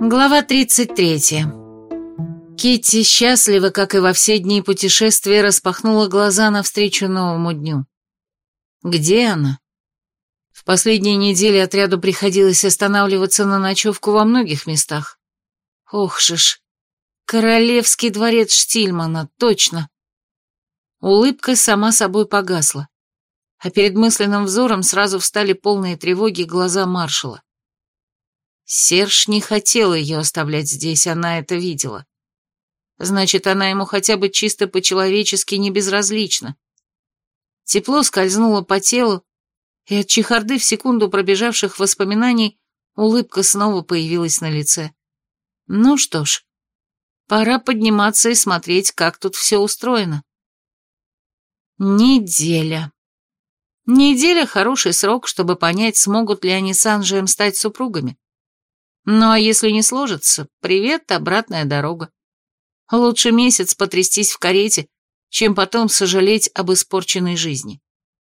Глава 33. Китти счастлива, как и во все дни путешествия, распахнула глаза навстречу новому дню. Где она? В последние недели отряду приходилось останавливаться на ночевку во многих местах. Ох же ж, королевский дворец Штильмана, точно. Улыбка сама собой погасла, а перед мысленным взором сразу встали полные тревоги глаза маршала. Серж не хотел ее оставлять здесь, она это видела. Значит, она ему хотя бы чисто по-человечески не безразлична. Тепло скользнуло по телу, и от чехарды в секунду пробежавших воспоминаний улыбка снова появилась на лице. Ну что ж, пора подниматься и смотреть, как тут все устроено. Неделя. Неделя — хороший срок, чтобы понять, смогут ли они с Анжеем стать супругами. Ну а если не сложится, привет, обратная дорога. Лучше месяц потрястись в карете, чем потом сожалеть об испорченной жизни.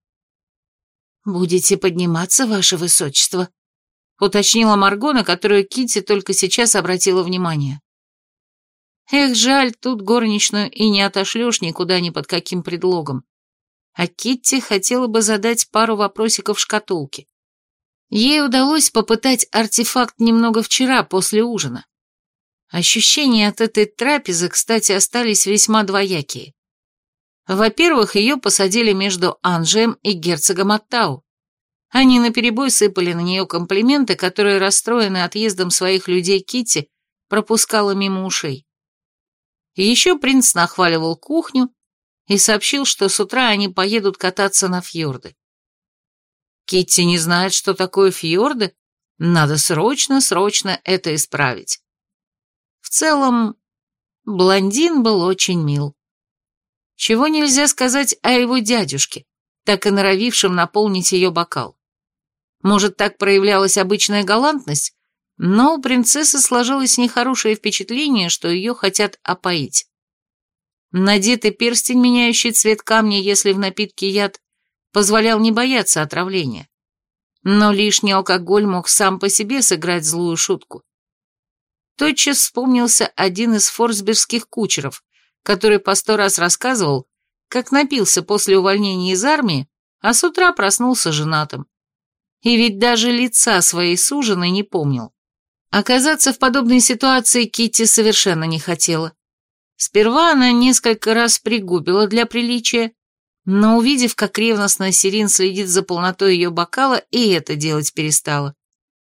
«Будете подниматься, ваше высочество?» — уточнила Марго, на которую Китти только сейчас обратила внимание. Эх, жаль, тут горничную и не отошлешь никуда ни под каким предлогом. А Китти хотела бы задать пару вопросиков в шкатулке. Ей удалось попытать артефакт немного вчера, после ужина. Ощущения от этой трапезы, кстати, остались весьма двоякие. Во-первых, ее посадили между Анжеем и герцогом Оттау. Они наперебой сыпали на нее комплименты, которые, расстроенные отъездом своих людей Китти, пропускала мимо ушей. Еще принц нахваливал кухню и сообщил, что с утра они поедут кататься на фьорды. Китти не знает, что такое фьорды? Надо срочно это исправить. В целом, блондин был очень мил. Чего нельзя сказать о его дядюшке, так и норовившем наполнить ее бокал. Может, так проявлялась обычная галантность, но у принцессы сложилось нехорошее впечатление, что ее хотят опоить. Надетый перстень, меняющий цвет камня, если в напитке яд, позволял не бояться отравления. Но лишний алкоголь мог сам по себе сыграть злую шутку. Тотчас вспомнился один из форсбергских кучеров, который по 100 раз рассказывал, как напился после увольнения из армии, а с утра проснулся женатым. И ведь даже лица своей суженой не помнил. Оказаться в подобной ситуации Китти совершенно не хотела. Сперва она несколько раз пригубила для приличия, но, увидев, как ревностно Сирин следит за полнотой ее бокала, и это делать перестала.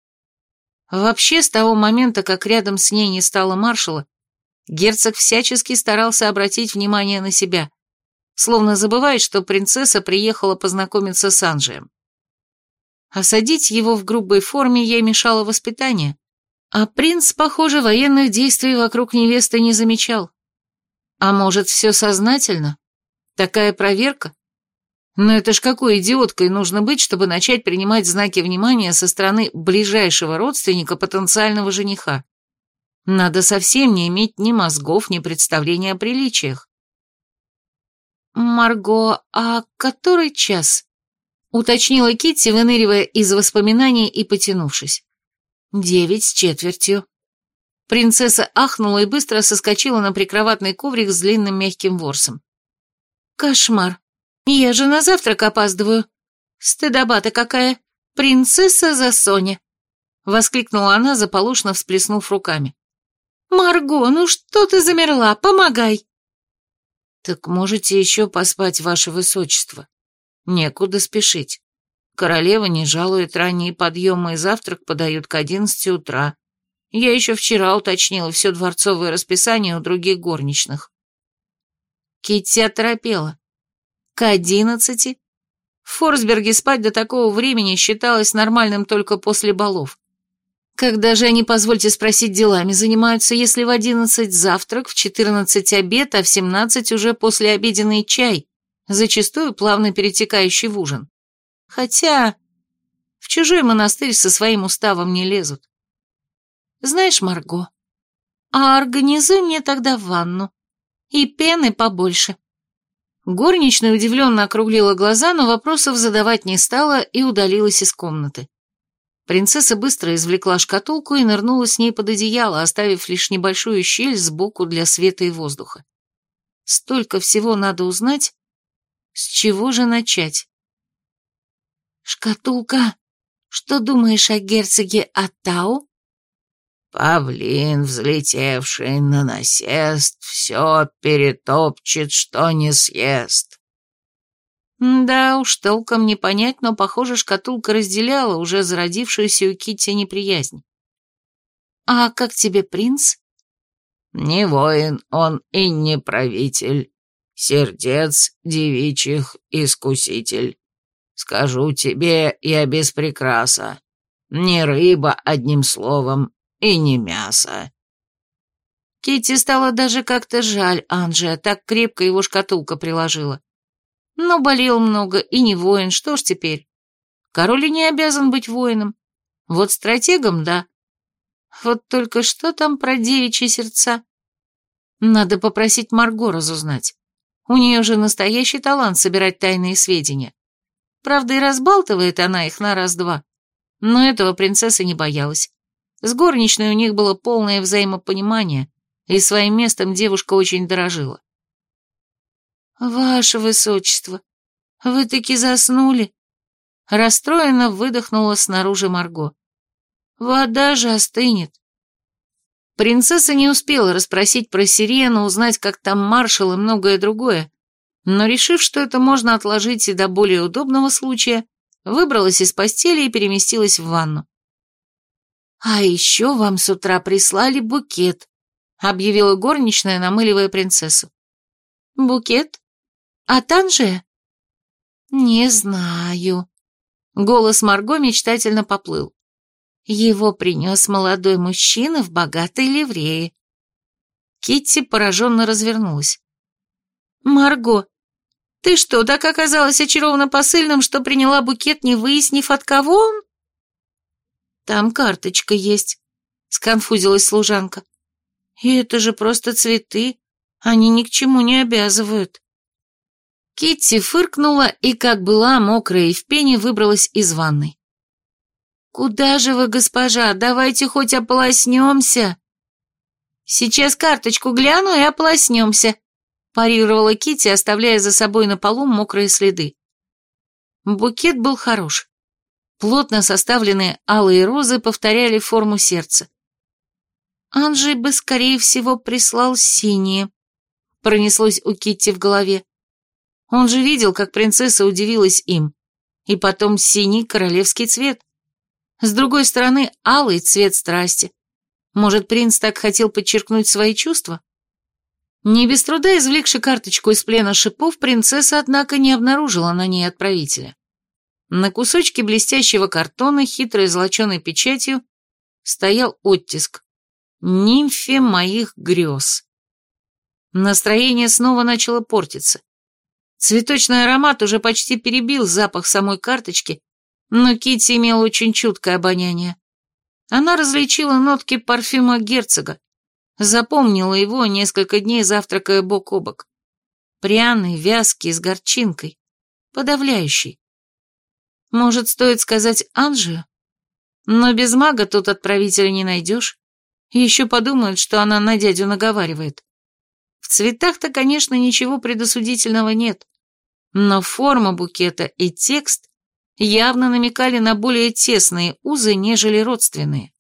Вообще, с того момента, как рядом с ней не стало маршала, герцог всячески старался обратить внимание на себя, словно забывая, что принцесса приехала познакомиться с Анжеем. Осадить его в грубой форме ей мешало воспитание, а принц, похоже, военных действий вокруг невесты не замечал. А может, все сознательно? Такая проверка? Но это ж какой идиоткой нужно быть, чтобы начать принимать знаки внимания со стороны ближайшего родственника потенциального жениха. Надо совсем не иметь ни мозгов, ни представления о приличиях. «Марго, а который час?» — уточнила Китти, выныривая из воспоминаний и потянувшись. 9:15. Принцесса ахнула и быстро соскочила на прикроватный коврик с длинным мягким ворсом. «Кошмар! Я же на завтрак опаздываю! Стыдоба-то какая! Принцесса за Соня!» — воскликнула она, заполошно всплеснув руками. «Марго, ну что ты замерла? Помогай!» «Так можете еще поспать, ваше высочество. Некуда спешить. Королева не жалует, ранние подъемы и завтрак подают к 11 утра. Я еще вчера уточнила все дворцовое расписание у других горничных». Китти оторопела. К 11? В Форсберге спать до такого времени считалось нормальным только после балов. Когда же они, позвольте спросить, делами занимаются, если в 11 завтрак, в 14 обед, а в 17 уже послеобеденный чай, зачастую плавно перетекающий в ужин? Хотя в чужой монастырь со своим уставом не лезут. Знаешь, Марго, а организуй мне тогда ванну. И пены побольше. Горничная удивленно округлила глаза, но вопросов задавать не стала и удалилась из комнаты. Принцесса быстро извлекла шкатулку и нырнула с ней под одеяло, оставив лишь небольшую щель сбоку для света и воздуха. Столько всего надо узнать. С чего же начать? «Шкатулка, что думаешь о герцоге Аттау?» «Павлин, взлетевший на насест, все перетопчет, что не съест». Да уж, толком не понять, но, похоже, шкатулка разделяла уже зародившуюся у Китти неприязнь. «А как тебе принц?» «Не воин он и не правитель, сердец девичьих искуситель. Скажу тебе я без прикраса, не рыба, одним словом, и не мясо». Китти стало даже как-то жаль Анджия, так крепко его шкатулка приложила. Но болел много и не воин, что ж теперь? Король и не обязан быть воином. Вот стратегом, да. Вот только что там про девичьи сердца? Надо попросить Марго разузнать. У нее же настоящий талант собирать тайные сведения. Правда, и разбалтывает она их на раз-два. Но этого принцесса не боялась. С горничной у них было полное взаимопонимание, и своим местом девушка очень дорожила. «Ваше высочество, вы таки заснули?» Расстроенно выдохнула снаружи Марго. «Вода же остынет». Принцесса не успела расспросить про сирену, узнать, как там маршал и многое другое, но, решив, что это можно отложить и до более удобного случая, выбралась из постели и переместилась в ванну. «А еще вам с утра прислали букет», — объявила горничная, намыливая принцессу. «Букет? От Анжея?» «Не знаю». Голос Марго мечтательно поплыл. «Его принес молодой мужчина в богатой ливрее». Китти пораженно развернулась. «Марго, ты что, так оказалась очарована посыльным, что приняла букет, не выяснив, от кого он?» «Там карточка есть», — сконфузилась служанка. «И это же просто цветы, они ни к чему не обязывают». Китти фыркнула и, как была, мокрая и в пене, выбралась из ванной. «Куда же вы, госпожа? Давайте хоть ополоснемся». «Сейчас карточку гляну и ополоснемся», — парировала Китти, оставляя за собой на полу мокрые следы. Букет был хорош. Плотно составленные алые розы повторяли форму сердца. «Анджей бы, скорее всего, прислал синие», — пронеслось у Китти в голове. Он же видел, как принцесса удивилась им. И потом синий королевский цвет. С другой стороны, алый цвет страсти. Может, принц так хотел подчеркнуть свои чувства? Не без труда извлекши карточку из плена шипов, принцесса, однако, не обнаружила на ней отправителя. На кусочке блестящего картона, хитрой золоченой печатью, стоял оттиск «Нимфе моих грез». Настроение снова начало портиться. Цветочный аромат уже почти перебил запах самой карточки, но Китти имела очень чуткое обоняние. Она различила нотки парфюма герцога, запомнила его, несколько дней завтракая бок о бок. Пряный, вязкий, с горчинкой, подавляющий. Может, стоит сказать Анжею? Но без мага тут отправителя не найдешь. Еще подумают, что она на дядю наговаривает. В цветах-то, конечно, ничего предосудительного нет, но форма букета и текст явно намекали на более тесные узы, нежели родственные.